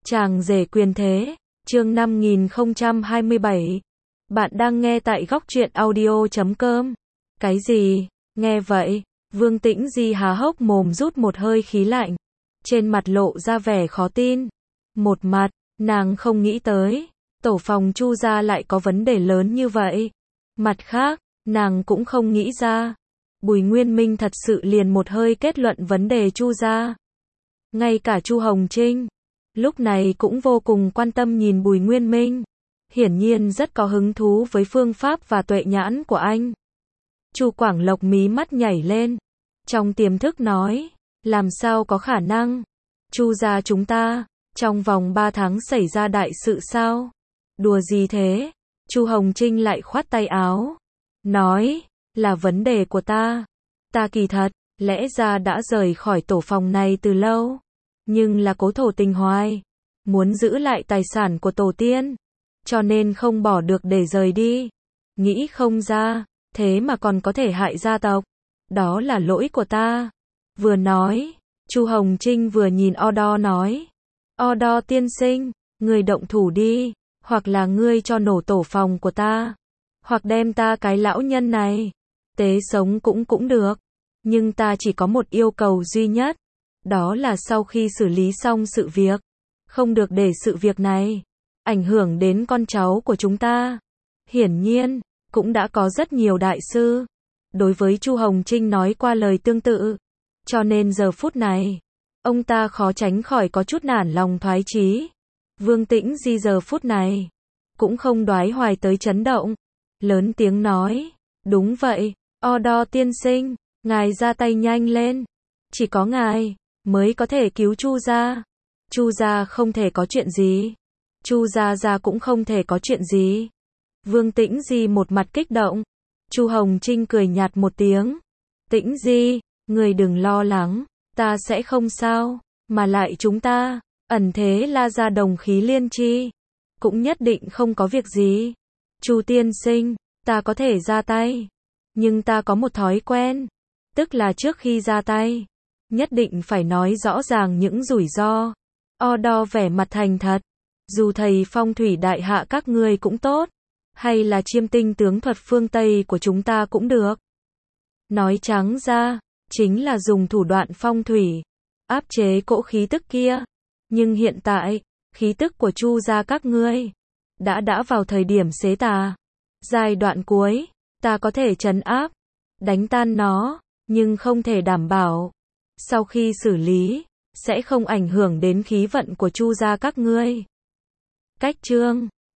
Chàng rể quyền thế, chương 5027. Bạn đang nghe tại góc truyện audio.com. Cái gì? Nghe vậy, Vương Tĩnh Di há hốc mồm rút một hơi khí lạnh. Trên mặt lộ ra vẻ khó tin. Một mặt, nàng không nghĩ tới, tổ phòng Chu gia lại có vấn đề lớn như vậy. Mặt khác, nàng cũng không nghĩ ra, Bùi Nguyên Minh thật sự liền một hơi kết luận vấn đề Chu gia. Ngay cả Chu Hồng Trinh lúc này cũng vô cùng quan tâm nhìn Bùi Nguyên Minh, hiển nhiên rất có hứng thú với phương pháp và tuệ nhãn của anh. Chu Quảng Lộc mí mắt nhảy lên, trong tiềm thức nói, làm sao có khả năng? Chu gia chúng ta, trong vòng 3 tháng xảy ra đại sự sao? Đùa gì thế? Chu Hồng Trinh lại khoát tay áo, nói, là vấn đề của ta. Ta kỳ thật, lẽ ra đã rời khỏi tổ phòng này từ lâu, nhưng là cố thổ tình hoài, muốn giữ lại tài sản của tổ tiên, cho nên không bỏ được để rời đi. Nghĩ không ra, thế mà còn có thể hại gia tộc. Đó là lỗi của ta. Vừa nói, Chu Hồng Trinh vừa nhìn Odo nói, Odo tiên sinh, ngươi động thủ đi, hoặc là ngươi cho nổ tổ phòng của ta, hoặc đem ta cái lão nhân này tế sống cũng được. Nhưng ta chỉ có một yêu cầu duy nhất, đó là sau khi xử lý xong sự việc, không được để sự việc này ảnh hưởng đến con cháu của chúng ta. Hiển nhiên, cũng đã có rất nhiều đại sư đối với Chu Hồng Trinh nói qua lời tương tự, cho nên giờ phút này, ông ta khó tránh khỏi có chút nản lòng thoái chí. Vương Tĩnh Di giờ phút này cũng không đoái hoài tới chấn động, lớn tiếng nói, đúng vậy, Odo tiên sinh, ngài ra tay nhanh lên, chỉ có ngài mới có thể cứu Chu gia. Chu gia không thể có chuyện gì, Chu gia cũng không thể có chuyện gì. Vương Tĩnh Di một mặt kích động. Chu Hồng Trinh cười nhạt một tiếng, Tĩnh Di, người đừng lo lắng, ta sẽ không sao, mà lại chúng ta ẩn thế La gia đồng khí liên chi, cũng nhất định không có việc gì. Chu tiên sinh, ta có thể ra tay, nhưng ta có một thói quen, tức là trước khi ra tay, nhất định phải nói rõ ràng những rủi ro. Odo vẻ mặt thành thật, dù thầy phong thủy đại hạ các ngươi cũng tốt, hay là chiêm tinh tướng thuật phương Tây của chúng ta cũng được. Nói trắng ra, chính là dùng thủ đoạn phong thủy, áp chế cỗ khí tức kia. Nhưng hiện tại, khí tức của Chu gia các ngươi đã vào thời điểm xế tà. Giai đoạn cuối, ta có thể trấn áp, đánh tan nó, nhưng không thể đảm bảo sau khi xử lý sẽ không ảnh hưởng đến khí vận của Chu gia các ngươi. Cách chương